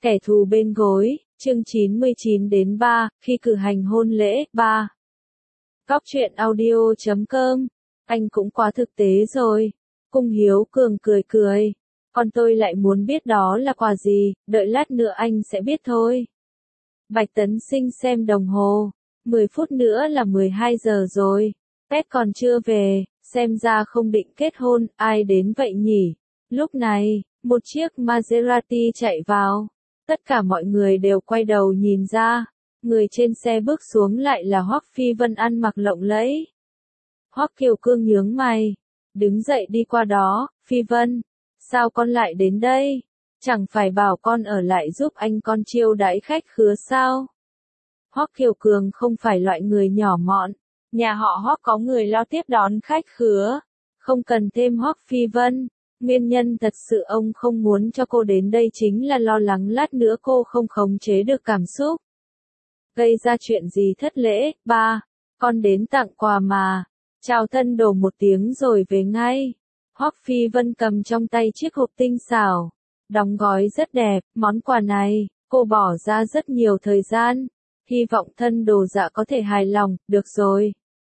Kẻ thù bên gối, chương 99 đến 3, khi cử hành hôn lễ, 3. Góc truyện audio.com, anh cũng quá thực tế rồi. Cung Hiếu Cường cười cười. Còn tôi lại muốn biết đó là quà gì, đợi lát nữa anh sẽ biết thôi. Bạch Tấn Sinh xem đồng hồ. 10 phút nữa là 12 giờ rồi. Pet còn chưa về, xem ra không định kết hôn, ai đến vậy nhỉ? Lúc này, một chiếc Maserati chạy vào. Tất cả mọi người đều quay đầu nhìn ra. Người trên xe bước xuống lại là Hoắc Phi Vân ăn mặc lộng lẫy. Hoắc Kiều Cương nhướng mày. Đứng dậy đi qua đó, Phi Vân. Sao con lại đến đây? Chẳng phải bảo con ở lại giúp anh con chiêu đãi khách khứa sao? Hoắc Kiều Cường không phải loại người nhỏ mọn. Nhà họ Hoắc có người lo tiếp đón khách khứa. Không cần thêm Hoắc Phi Vân. Nguyên nhân thật sự ông không muốn cho cô đến đây chính là lo lắng lát nữa cô không khống chế được cảm xúc. Gây ra chuyện gì thất lễ, ba, con đến tặng quà mà. Chào thân đồ một tiếng rồi về ngay. Hoắc Phi Vân cầm trong tay chiếc hộp tinh xảo. Đóng gói rất đẹp, món quà này, cô bỏ ra rất nhiều thời gian. Hy vọng thân đồ dạ có thể hài lòng, được rồi.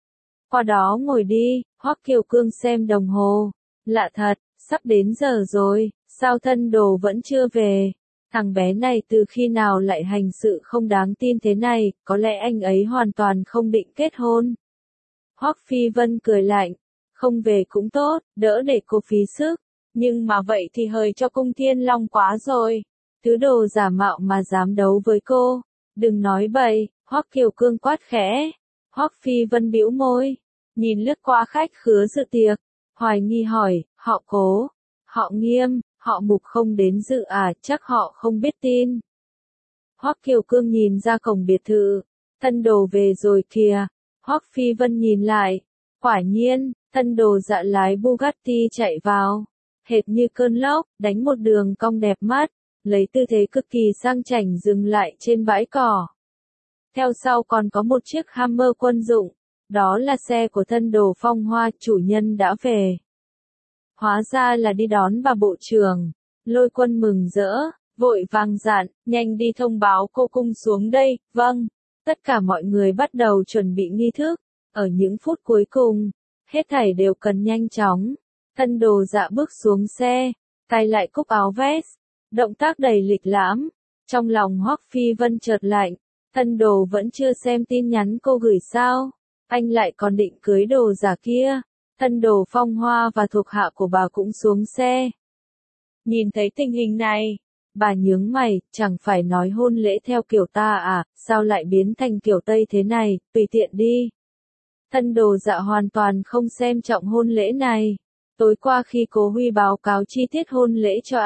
Qua đó ngồi đi, Hoắc Kiều Cương xem đồng hồ. Lạ thật, sắp đến giờ rồi, sao thân đồ vẫn chưa về? Thằng bé này từ khi nào lại hành sự không đáng tin thế này, có lẽ anh ấy hoàn toàn không định kết hôn. Hoắc Phi Vân cười lạnh, không về cũng tốt, đỡ để cô phí sức, nhưng mà vậy thì hời cho Cung Thiên Long quá rồi. Thứ đồ giả mạo mà dám đấu với cô, đừng nói bậy, Hoắc Kiều Cương quát khẽ. Hoắc Phi Vân bĩu môi, nhìn lướt qua khách khứa dự tiệc, hoài nghi hỏi, họ Cố, họ Nghiêm, họ Mục không đến dự à, chắc họ không biết tin. Hoắc Kiều Cương nhìn ra cổng biệt thự, thân đồ về rồi kìa. Hoắc Phi Vân nhìn lại, quả nhiên, thân đồ dạ lái Bugatti chạy vào, hệt như cơn lốc, đánh một đường cong đẹp mắt, lấy tư thế cực kỳ sang chảnh dừng lại trên bãi cỏ. Theo sau còn có một chiếc Hammer quân dụng, đó là xe của thân đồ Phong Hoa, chủ nhân đã về. Hóa ra là đi đón bà bộ trưởng. Lôi Quân mừng rỡ, vội vàng dặn, nhanh đi thông báo cô cung xuống đây, vâng. Tất cả mọi người bắt đầu chuẩn bị nghi thức. Ở những phút cuối cùng, hết thảy đều cần nhanh chóng. Thân đồ dạ bước xuống xe, cài lại cúc áo vest, động tác đầy lịch lãm. Trong lòng Hoắc Phi Vân chợt lạnh, thân đồ vẫn chưa xem tin nhắn cô gửi sao? Anh lại còn định cưới đồ giả kia. Thân đồ Phong Hoa và thuộc hạ của bà cũng xuống xe. Nhìn thấy tình hình này, bà nhướng mày, chẳng phải nói hôn lễ theo kiểu ta à, sao lại biến thành kiểu Tây thế này, tùy tiện đi. Thân đồ dạ hoàn toàn không xem trọng hôn lễ này. Tối qua khi Cố Huy báo cáo chi tiết hôn lễ cho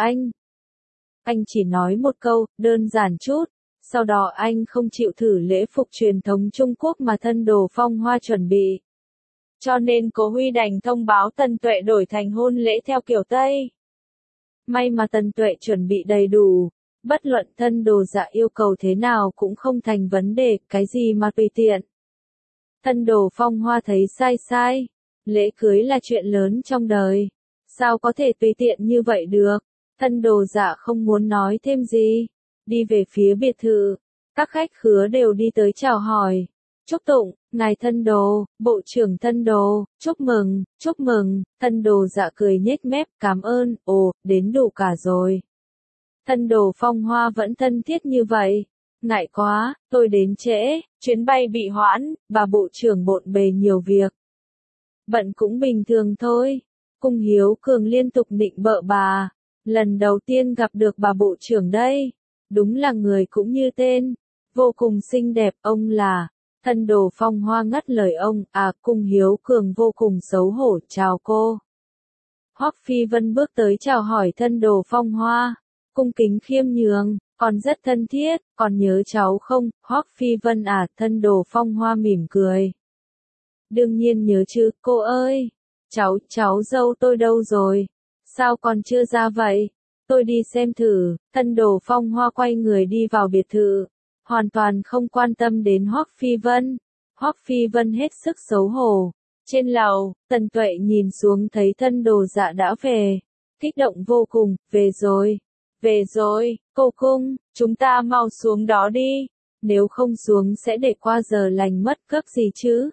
anh chỉ nói một câu, đơn giản chút. Sau đó anh không chịu thử lễ phục truyền thống Trung Quốc mà thân đồ Phong Hoa chuẩn bị. Cho nên Cố Huy đành thông báo Tần Tuệ đổi thành hôn lễ theo kiểu Tây. May mà Tần Tuệ chuẩn bị đầy đủ, bất luận thân đồ dạ yêu cầu thế nào cũng không thành vấn đề, cái gì mà tùy tiện. Thân đồ Phong Hoa thấy sai, lễ cưới là chuyện lớn trong đời, sao có thể tùy tiện như vậy được. Thân đồ dạ không muốn nói thêm gì, đi về phía biệt thự, các khách khứa đều đi tới chào hỏi. Chúc tụng, ngài thân đồ, bộ trưởng thân đồ, chúc mừng, thân đồ dạ cười nhếch mép, cảm ơn, ồ, đến đủ cả rồi. Thân đồ Phong Hoa vẫn thân thiết như vậy. Ngại quá, tôi đến trễ, chuyến bay bị hoãn, bà bộ trưởng bộn bề nhiều việc. Bận cũng bình thường thôi. Cung Hiếu Cường liên tục nịnh bợ bà. Lần đầu tiên gặp được bà bộ trưởng đây. Đúng là người cũng như tên. Vô cùng xinh đẹp, ông là. Thân đồ Phong Hoa ngắt lời ông, Cung Hiếu Cường vô cùng xấu hổ, chào cô. Hoắc Phi Vân bước tới chào hỏi thân đồ Phong Hoa. Cung kính khiêm nhường, còn rất thân thiết, còn nhớ cháu không? Hoắc Phi Vân thân đồ Phong Hoa mỉm cười. Đương nhiên nhớ chứ, cô ơi. Cháu dâu tôi đâu rồi? Sao còn chưa ra vậy? Tôi đi xem thử. Thân đồ Phong Hoa quay người đi vào biệt thự, hoàn toàn không quan tâm đến Hoắc Phi Vân. Hoắc Phi Vân hết sức xấu hổ. Trên lầu, Tần Tuệ nhìn xuống thấy thân đồ dạ đã về. Kích động vô cùng, về rồi. Cô cung, chúng ta mau xuống đó đi, nếu không xuống sẽ để qua giờ lành mất gấp gì chứ.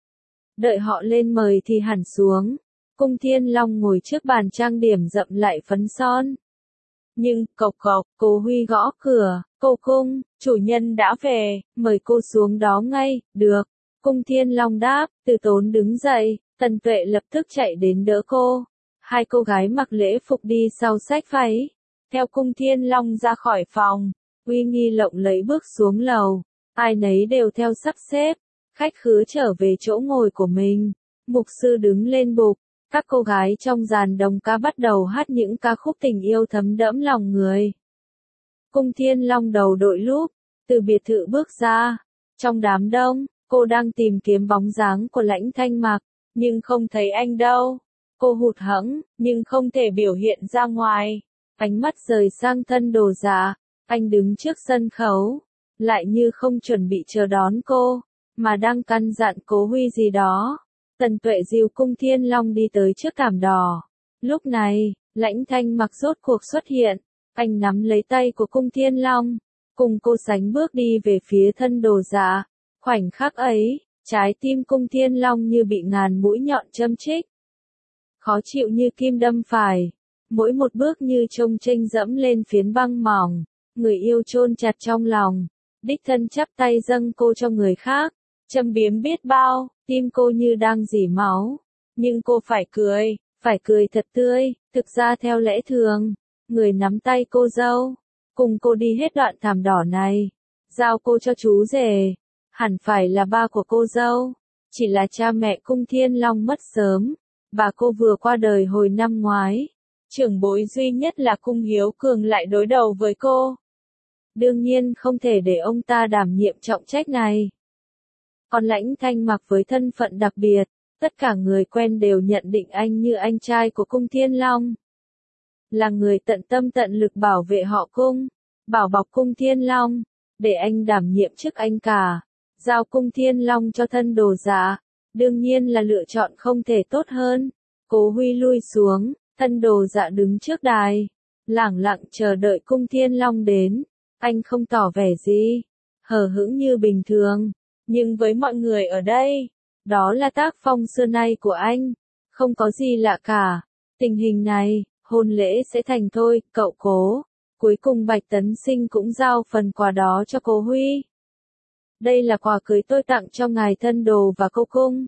Đợi họ lên mời thì hẳn xuống. Cung Thiên Long ngồi trước bàn trang điểm dậm lại phấn son. Nhưng, cộc cộc, cô Huy gõ cửa, cô cung, chủ nhân đã về, mời cô xuống đó ngay, được. Cung Thiên Long đáp, Từ Tốn đứng dậy, Tần Tuệ lập tức chạy đến đỡ cô. Hai cô gái mặc lễ phục đi sau xách váy. Theo Cung Thiên Long ra khỏi phòng, uy nghi lộng lẫy bước xuống lầu. Ai nấy đều theo sắp xếp. Khách khứa trở về chỗ ngồi của mình. Mục sư đứng lên bục. Các cô gái trong dàn đồng ca bắt đầu hát những ca khúc tình yêu thấm đẫm lòng người. Cung Thiên Long đầu đội lúp, từ biệt thự bước ra. Trong đám đông, cô đang tìm kiếm bóng dáng của Lãnh Thanh Mặc, nhưng không thấy anh đâu. Cô hụt hẫng, nhưng không thể biểu hiện ra ngoài. Ánh mắt rời sang Thân Đồ Dạ, anh đứng trước sân khấu, lại như không chuẩn bị chờ đón cô, mà đang căn dặn Cố Huy gì đó. Tần Tuệ dìu Cung Thiên Long đi tới trước thảm đỏ. Lúc này, Lãnh Thanh Mặc rốt cuộc xuất hiện, anh nắm lấy tay của Cung Thiên Long, cùng cô sánh bước đi về phía Thân Đồ Dạ. Khoảnh khắc ấy, trái tim Cung Thiên Long như bị ngàn mũi nhọn châm chích. Khó chịu như kim đâm phải, mỗi một bước như trông chênh dẫm lên phiến băng mỏng, người yêu chôn chặt trong lòng, đích thân chắp tay dâng cô cho người khác, châm biếm biết bao, tim cô như đang rỉ máu, nhưng cô phải cười thật tươi, thực ra theo lẽ thường, người nắm tay cô dâu, cùng cô đi hết đoạn thảm đỏ này, giao cô cho chú rể, hẳn phải là ba của cô dâu, chỉ là cha mẹ Cung Thiên Long mất sớm, bà cô vừa qua đời hồi năm ngoái. Trưởng bối duy nhất là Cung Hiếu Cường lại đối đầu với cô. Đương nhiên không thể để ông ta đảm nhiệm trọng trách này. Còn Lãnh Thanh Mặc với thân phận đặc biệt, tất cả người quen đều nhận định anh như anh trai của Cung Thiên Long. Là người tận tâm tận lực bảo vệ họ Cung, bảo bọc Cung Thiên Long, để anh đảm nhiệm chức anh cả, giao Cung Thiên Long cho Thân Đồ Dạ, đương nhiên là lựa chọn không thể tốt hơn. Cố Huy lui xuống. Thân Đồ Dạ đứng trước đài, lẳng lặng chờ đợi Cung Thiên Long đến. Anh không tỏ vẻ gì, hờ hững như bình thường, nhưng với mọi người ở đây, đó là tác phong xưa nay của anh, không có gì lạ cả. Tình hình này, hôn lễ sẽ thành thôi, cậu Cố. Cuối cùng Bạch Tấn Sinh cũng giao phần quà đó cho Cố Huy. Đây là quà cưới tôi tặng cho ngài Thân Đồ và cô Cung.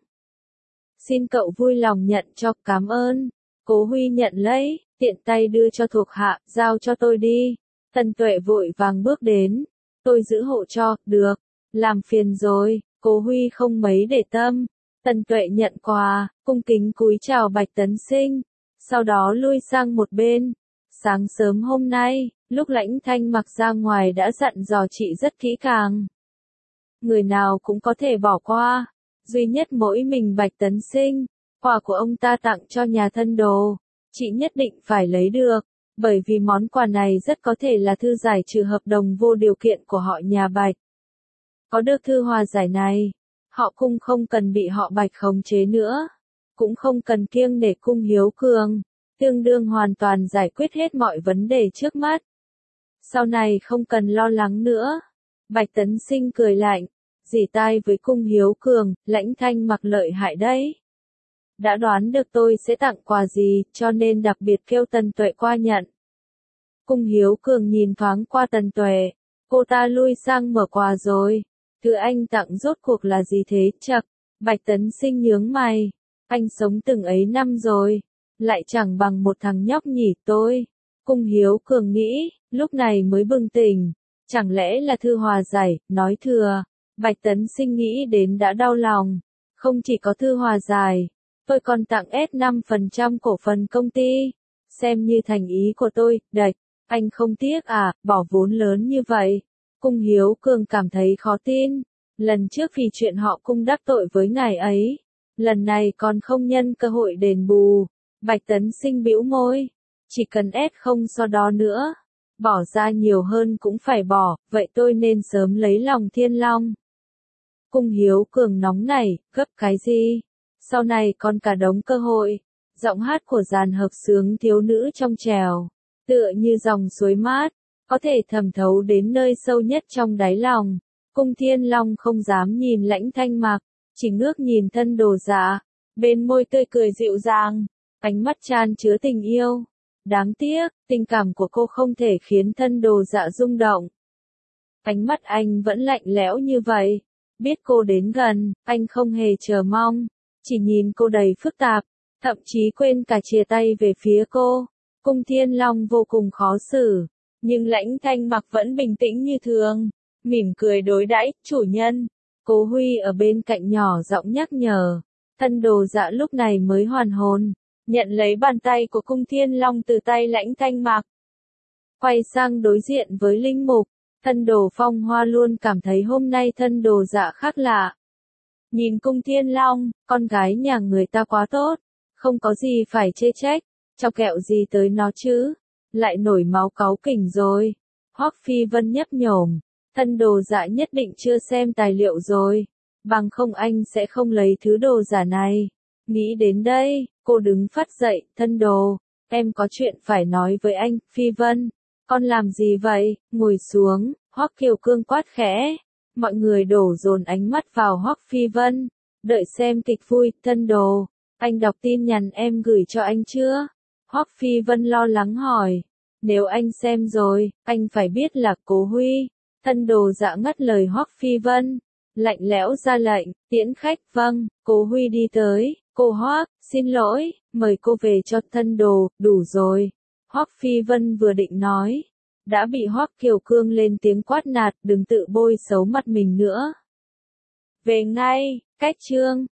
Xin cậu vui lòng nhận cho, cảm ơn. Cố Huy nhận lấy, tiện tay đưa cho thuộc hạ, giao cho tôi đi. Tần Tuệ vội vàng bước đến. Tôi giữ hộ cho, được. Làm phiền rồi, Cố Huy không mấy để tâm. Tần Tuệ nhận quà, cung kính cúi chào Bạch Tấn Sinh. Sau đó lui sang một bên. Sáng sớm hôm nay, lúc Lãnh Thanh Mặc ra ngoài đã dặn dò chị rất kỹ càng. Người nào cũng có thể bỏ qua. Duy nhất mỗi mình Bạch Tấn Sinh. Quà của ông ta tặng cho nhà Thân Đồ, chị nhất định phải lấy được, bởi vì món quà này rất có thể là thư giải trừ hợp đồng vô điều kiện của họ nhà Bạch. Có được thư hòa giải này, họ Cung không cần bị họ Bạch khống chế nữa, cũng không cần kiêng nể Cung Hiếu Cường, tương đương hoàn toàn giải quyết hết mọi vấn đề trước mắt. Sau này không cần lo lắng nữa. Bạch Tấn Sinh cười lạnh, rỉ tai với Cung Hiếu Cường, Lãnh Thanh Mặc lợi hại đấy. Đã đoán được tôi sẽ tặng quà gì, cho nên đặc biệt kêu Tần Tuệ qua nhận. Cung Hiếu Cường nhìn thoáng qua Tần Tuệ, cô ta lui sang mở quà rồi. Thứ anh tặng rốt cuộc là gì thế, chậc. Bạch Tấn Sinh nhướng mày, anh sống từng ấy năm rồi, lại chẳng bằng một thằng nhóc nhỉ tôi. Cung Hiếu Cường nghĩ, lúc này mới bừng tỉnh, chẳng lẽ là thư hòa giải, nói thừa. Bạch Tấn Sinh nghĩ đến đã đau lòng, không chỉ có thư hòa giải. Tôi còn tặng S5% cổ phần công ty. Xem như thành ý của tôi, đạch. Anh không tiếc à, bỏ vốn lớn như vậy. Cung Hiếu Cường cảm thấy khó tin. Lần trước vì chuyện họ Cung đắc tội với ngài ấy. Lần này còn không nhân cơ hội đền bù. Bạch Tấn Sinh bĩu môi. Chỉ cần S không sau đó nữa. Bỏ ra nhiều hơn cũng phải bỏ, vậy tôi nên sớm lấy lòng Thiên Long. Cung Hiếu Cường nóng nảy, gấp cái gì? Sau này còn cả đống cơ hội. Giọng hát của dàn hợp xướng thiếu nữ trong trèo, tựa như dòng suối mát. có thể thẩm thấu đến nơi sâu nhất trong đáy lòng. Cung Thiên Long không dám nhìn Lãnh Thanh Mặc, chỉ ngước nhìn Thân Đồ Dạ, bên môi tươi cười dịu dàng, ánh mắt chan chứa tình yêu. Đáng tiếc, tình cảm của cô không thể khiến Thân Đồ Dạ rung động. Ánh mắt anh vẫn lạnh lẽo như vậy. Biết cô đến gần, anh không hề chờ mong, chỉ nhìn cô đầy phức tạp, thậm chí quên cả chìa tay về phía cô. Cung Thiên Long vô cùng khó xử, nhưng Lãnh Thanh Mặc vẫn bình tĩnh như thường, mỉm cười đối đãi, chủ nhân. Cố Huy ở bên cạnh nhỏ giọng nhắc nhở. Thân Đồ Dạ lúc này mới hoàn hồn, nhận lấy bàn tay của Cung Thiên Long từ tay Lãnh Thanh Mặc. Quay sang đối diện với Linh Mục, Thân Đồ Phong Hoa luôn cảm thấy hôm nay Thân Đồ Dạ khác lạ. Nhìn Cung Thiên Long, con gái nhà người ta quá tốt, không có gì phải chê trách, chọc kẹo gì tới nó chứ, lại nổi máu cáu kỉnh rồi. Hoắc Phi Vân nhấp nhổm, Thân Đồ Dạ nhất định chưa xem tài liệu rồi, bằng không anh sẽ không lấy thứ đồ giả này. Nghĩ đến đây, cô đứng phắt dậy, Thân Đồ, em có chuyện phải nói với anh. Phi Vân, con làm gì vậy, ngồi xuống, Hoắc Kiều Cương quát khẽ. Mọi người đổ dồn ánh mắt vào Hoắc Phi Vân, đợi xem kịch vui. Thân Đồ, anh đọc tin nhắn em gửi cho anh chưa? Hoắc Phi Vân lo lắng hỏi. Nếu anh xem rồi, anh phải biết là Cố Huy. Thân Đồ Dạ ngắt lời Hoắc Phi Vân, lạnh lẽo ra lệnh, tiễn khách. Vâng. Cố Huy đi tới. Cô Hoắc, xin lỗi, mời cô về cho. Thân Đồ, đủ rồi. Hoắc Phi Vân vừa định nói, đã bị Hoắc Kiều Cương lên tiếng quát nạt, đừng tự bôi xấu mặt mình nữa. Về ngay. Cách chương